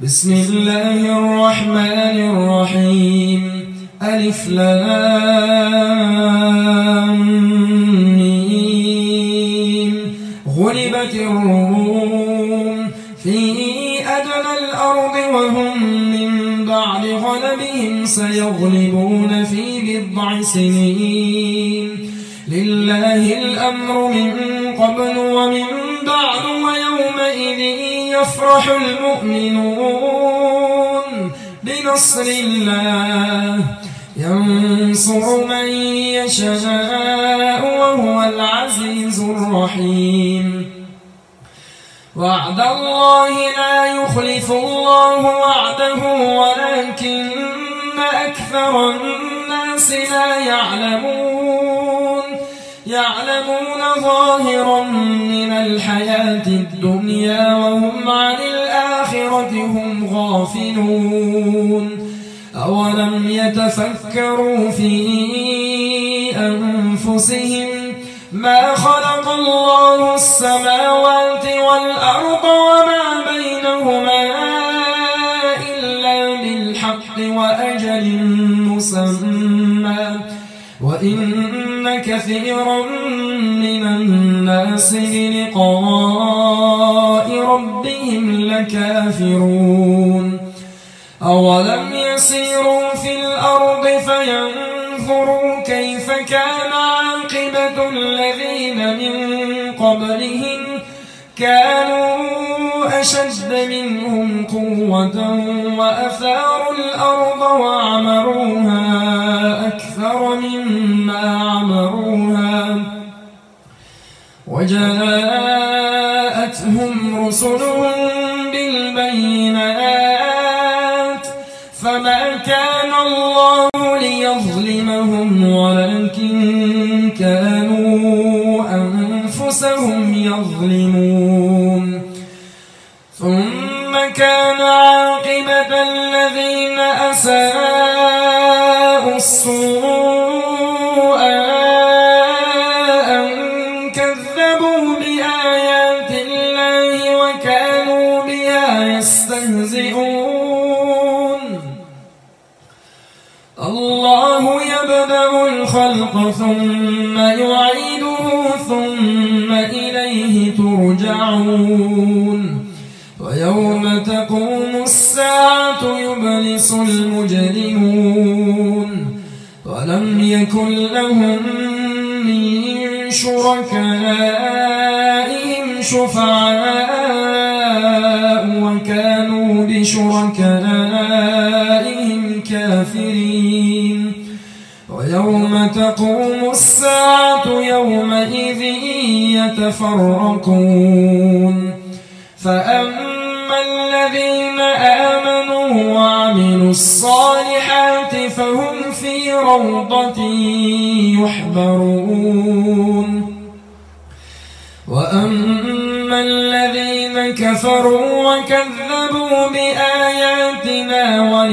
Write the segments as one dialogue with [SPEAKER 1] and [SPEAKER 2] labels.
[SPEAKER 1] بسم الله الرحمن الرحيم ألف لام ميم غلبت الروم في أدنى الأرض وهم من بعد غلبهم سيغلبون في بضع سنين لله الأمر من قبل ومن بعد ويومئذ يفرح المؤمنون بنصر الله ينصر من يشاء وهو العزيز الرحيم وعد الله لا يخلف الله وعده ولكن أكثر الناس لا يعلمون ظاهرا من الحياة الدنيا وهم عن الآخرة هم غافلون أولم يتفكروا في أنفسهم ما خلق الله السماوات والأرض وما بينهما إلا بالحق وأجل مسمى وإن كثيرا من الناس بلقاء ربهم لكافرون أولم يسيروا في الأرض فينظروا كيف كان عاقبة الذين من قبلهم كانوا أشد منهم قوة وأثاروا الأرض وعمروها أكثر مما عمروها وجاءتهم رسلهم بالبينات فما كان الله ليظلمهم ولكن كانوا أنفسهم يظلمون ثم كان عاقبة الذين أساءوا السوء أن كذبوا بآيات الله وكانوا بها يستهزئون الله يبدأ الخلق ثم يعيده ثم إليه ترجعون ويوم تقوم الساعة يبلس المجرمون ولم يكن لهم من شركائهم شفعاء وكانوا بشركائهم كافرين ويوم تقوم الساعة يومئذ يتفرقون فأما الذين آمنوا وعملوا الصالحات فهم في روضة يحبرون وأما الذين كفروا وكذبوا بآياتنا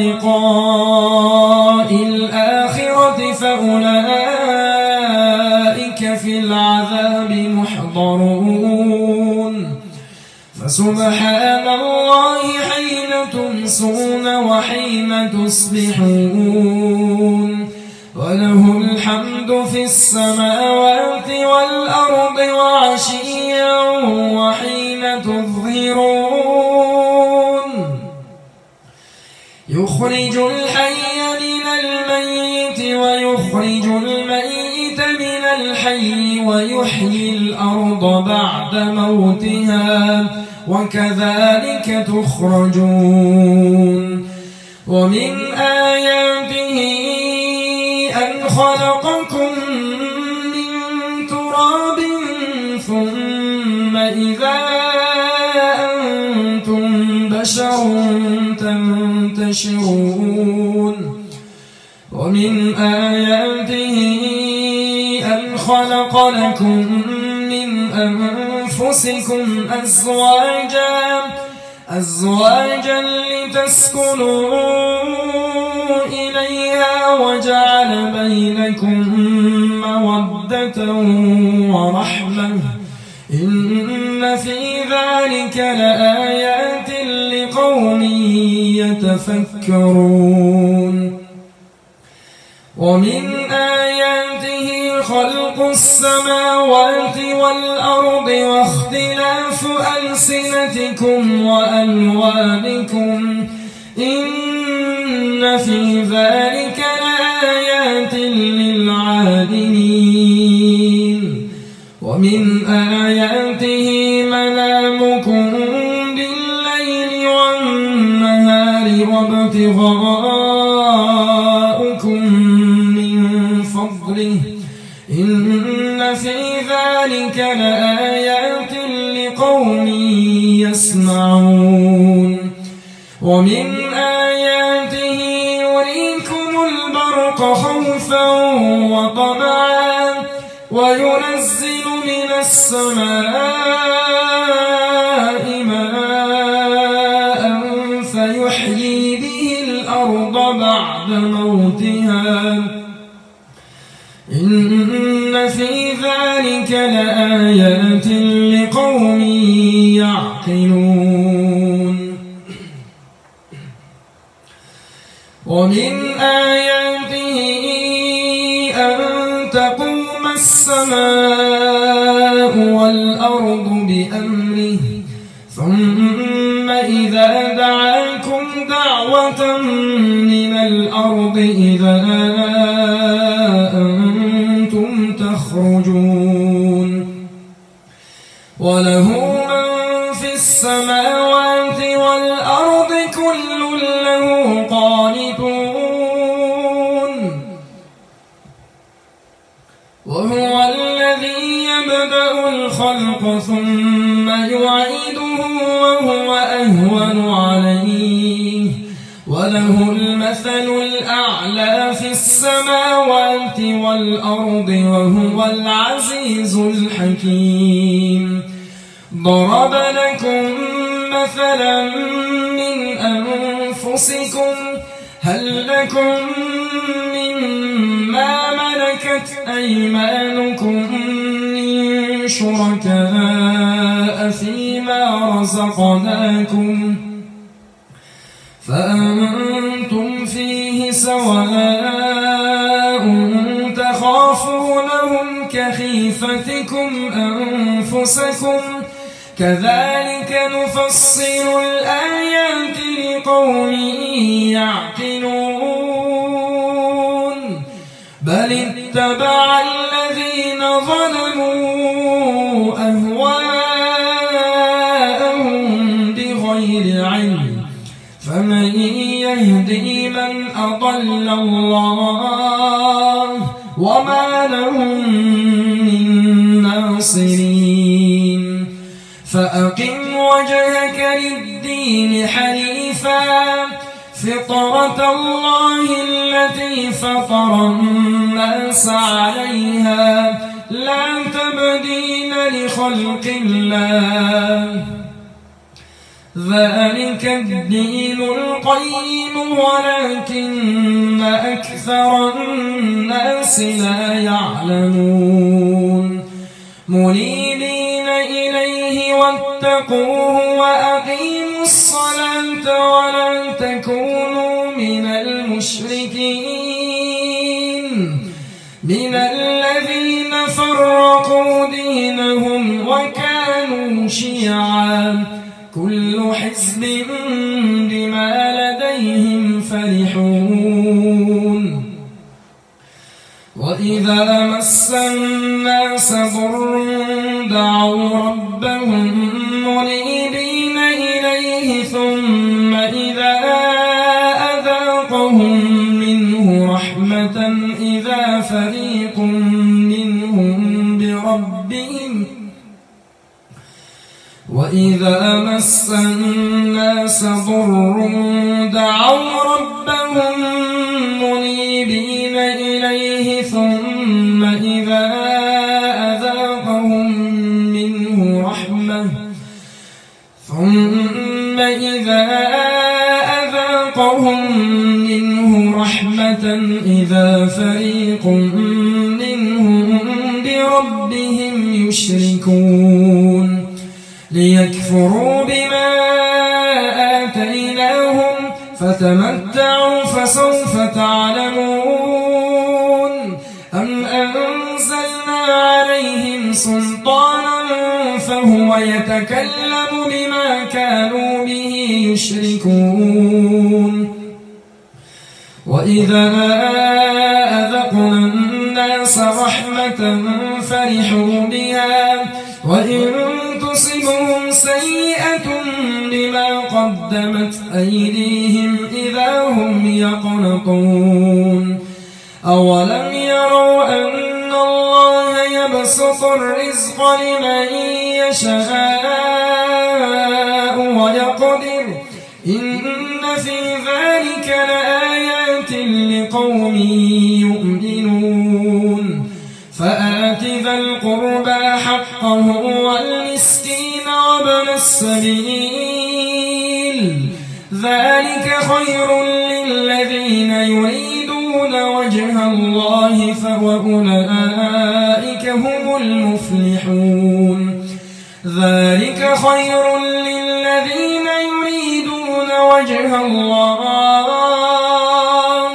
[SPEAKER 1] ولقاء الآخرة فأولئك في العذاب محضرون فسبحان الله حين تمسون وحين تصبحون وله الحمد في السماوات والأرض وعشيا وحين تظهرون يخرج الحي من الميت ويخرج الميت من الحي ويحيي الأرض بعد موتها وكذلك تخرجون ومن آياته أن خلقكم من تراب ثم إذا أنتم بشر تنتشرون ومن آياته أن خلق لكم من أنفسكم أزواجا لتسكنوا إليها وجعل بينكم مودة ورحمة إن في ذلك لآيات لقوم يتفكرون ومن آياته خلق السماوات والأرض واختلاف ألسنتكم وألوانكم إن في ذلك لآيات للعالمين ومن آياته منامكم بالليل والنهار وابتغاؤكم من فضله إن في ذلك لآيات لقوم يسمعون ومن آياته يريكم البرق خوفا وطمعا وينزل من السماء ماء فيحيي به الأرض بعد موتها إن في ذلك لآيات لقوم يعقلون ومن آياته أن تقوم السماء والأرض بأمره ثم إذا دعاكم دعوة من الأرض إذا أنتم تخرجون وله من في السماوات والأرض كل له قانتون وهو الذي يبدأ الخلق ثم يعيده وهو أهون عليه وله المثل الأعلى في السماوات والأرض وهو العزيز الحكيم ضرب لكم مثلا من أنفسكم هل لكم مما ملكت أيمانكم من شركاء فيما رزقناكم فأنتم فيه سواء تخافونهم كخيفتكم أنفسكم كذلك نفصل الآيات لقوم يعقلون بل اتبع الذين ظلموا أهواءهم بغير علم فمن يهدي من أضل الله وما لهم من ناصرين فأقم وجهك للدين حنيفا فطرة الله التي فطر الناس عليها لا تبديل لخلق الله ذلك الدين القيم ولكن أكثر الناس لا يعلمون منيبين إليه واتقوه وأقيموا الصلاة ولا تكونوا من المشركين من الذين فرقوا دينهم وكانوا شيعا كل حزب بما لديهم فرحون وإذا مس الناس ضر دعوا ربهم منيبين إليه ثم إذا أذاقهم منه رحمة إذا فريق منهم بربهم وإذا مس الناس ضر دعوا ربهم منيبين إليه ثم إذا أذاقهم منه رحمة إذا فريق منهم بربهم يشركون ليكفروا بما آتيناهم فتمتعوا فسوف تعلمون أم أنزلنا عليهم سلطانا فهو يتكلم بما كانوا به يشركون وإذا أذقنا الناس رحمة فرحوا بها وإن تصبهم سيئة بما قدمت أيديهم إذا هم يقنطون أولم يروا أن الله يبسط الرزق لمن يشاء ويقدر إن في ذلك لآيات لقوم يؤمنون فآت ذا القربى حقه والمسكين وابن السبيل ذلك خير للذين يريدون وجه الله وأولئك هم المفلحون ذلك خير للذين يريدون وجه الله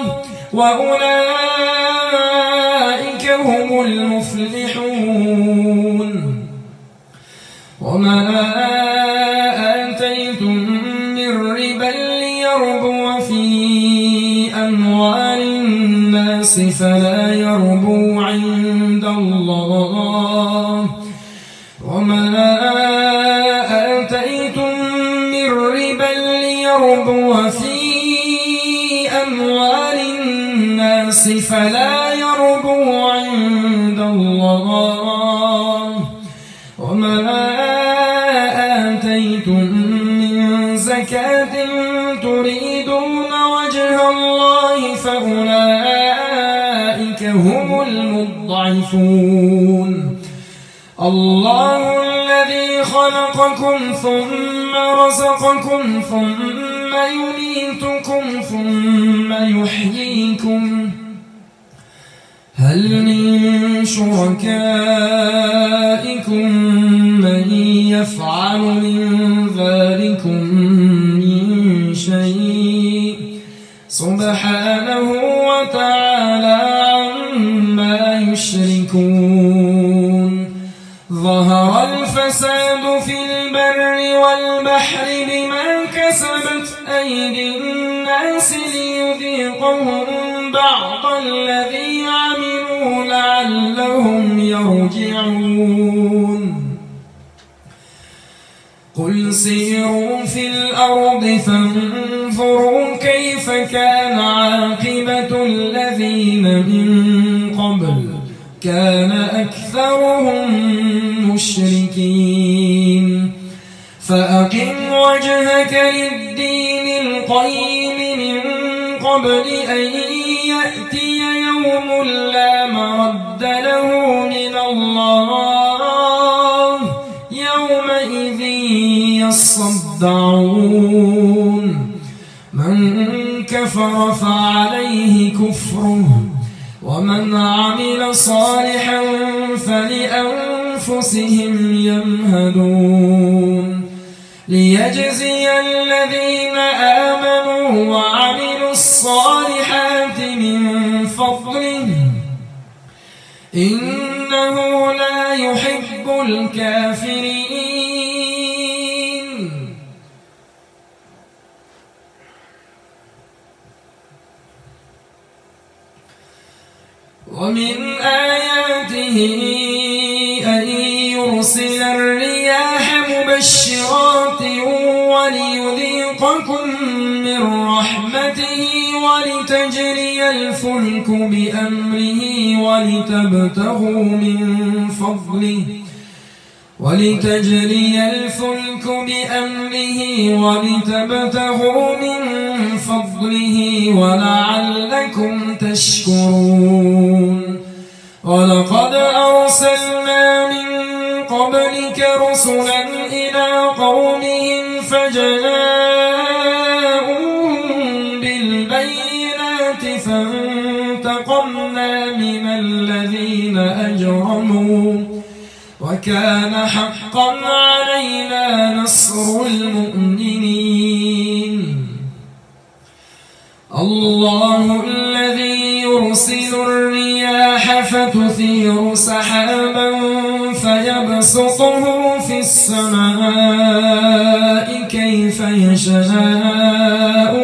[SPEAKER 1] وأولئك هم المفلحون وما آتيتم من ربا ليربو في أموال الناس فلا يربو عند الله وما آتيتم من ربا ليربو في أموال الناس فلا يربو عند الله وما آتيتم من زكاة تريدون وجه الله فأولئك هم المضعفون الله الذي خلقكم ثم رزقكم ثم يميتكم ثم يحييكم هل من شركائكم من يفعل من ذلكم من شيء سبحانه وتعالى عما يشركون ظهر الفساد في البر والبحر بما كسبت أيدي الناس ليذيقهم بعض الذي عملوا لعلهم يرجعون قل سيروا في الأرض فانظروا كيف كان عاقبة الذين من قبل كان أكثرهم مشركين فأقم وجهك للدين القيم من قبل أن يأتي يوم لا مرد له من الله يومئذ يصدعون من كفر فعليه كفره ومن عمل صالحا فلأنفسهم يمهدون ليجزي الذين آمنوا وعملوا الصالحات من فضله إنه لا يحب الكافرين ومن آياته أن يرسل الرياح مبشرات وليذيقكم من رحمته ولتجري الفلك بأمره ولتبتغوا من فضله ولعلكم تشكرون ولقد أرسلنا من قبلك رسلا إلى قومهم فجاءوهم بالبينات فانتقمنا من الذين أجرموا وكان حقا علينا نصر المؤمنين الله الذي يرسل الرياح فتثير سحابا فيبسطه في السماء كيف يشاء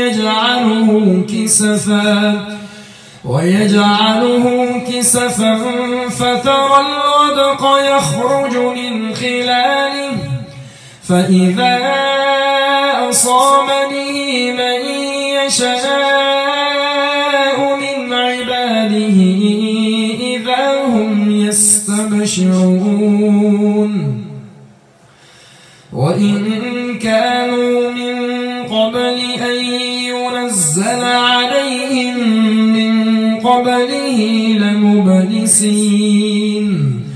[SPEAKER 1] ويجعله كسفا فترى الودق يخرج من خلاله فإذا أصاب به من يشاء من عباده إذا هم يستبشرون وإن كانوا من قبل أن ينزل عليهم من قبله لمبلسين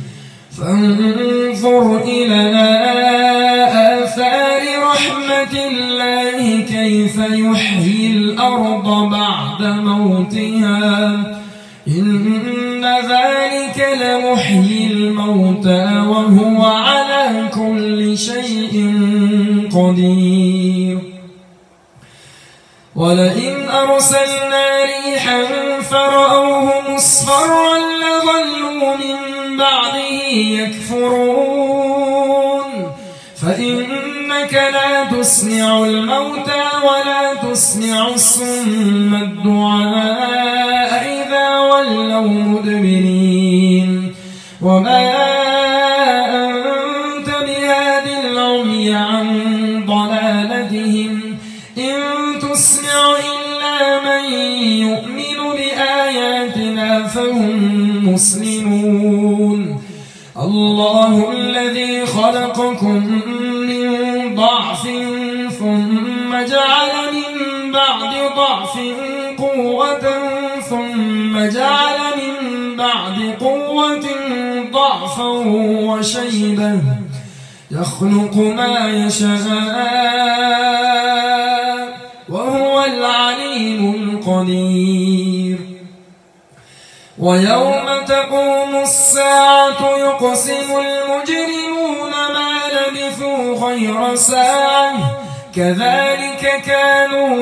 [SPEAKER 1] فانظر إلى آثار رحمة الله كيف يحيي الأرض بعد موتها إن ذلك لمحيي الموتى وهو على كل شيء قدير ولئن أرسلنا ريحا فرأوه مصفرا لظلوا من بعده يكفرون فإنك لا تسمع الموتى ولا تسمع الصم الدعاء إذا ولوا مدبرين وما أنت بهاد العمي عن ضلالتهم إن تسمع إلا من يؤمن بآياتنا فهم مسلمون الله الذي خلقكم من ضعف ثم جعل من بعد ضعف قوة ثم جعل من بعد قوة ضعفا وشيبة يخلق ما يشاء وهو العليم القدير ويوم تقوم الساعة يقسم المجرمون ما لبثوا غير ساعة كذلك كانوا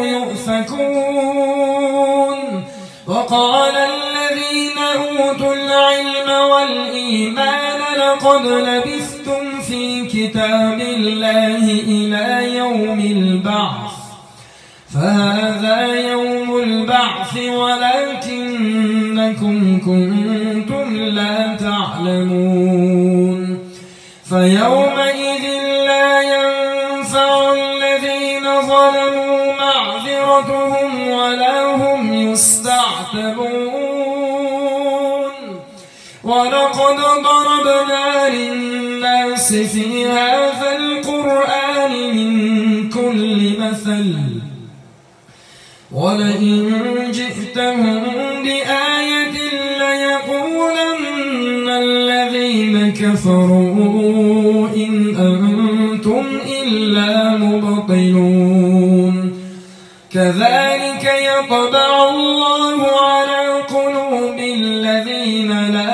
[SPEAKER 1] يؤفكون وقال الذين أوتوا العلم والإيمان لقد لبثتم في كتاب الله إلى يوم البعث فهذا يوم البعث ولكنكم كنتم لا تعلمون فيومئذ لا ينفع الذين ظلموا معذرتهم ولا هم يستعتبون ولقد ضربنا للناس في هذا القرآن من كل مثل ولئن جئتهم بآية ليقولن الذين كفروا إن أنتم إلا مبطلون كذلك يطبع الله على قلوب الذين لا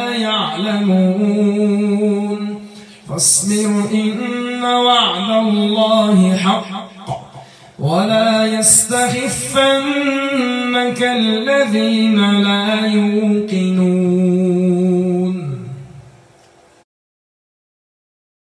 [SPEAKER 1] يعلمون فاصبر إن وعد الله حق ولا يستخفنك الذين لا يوقنون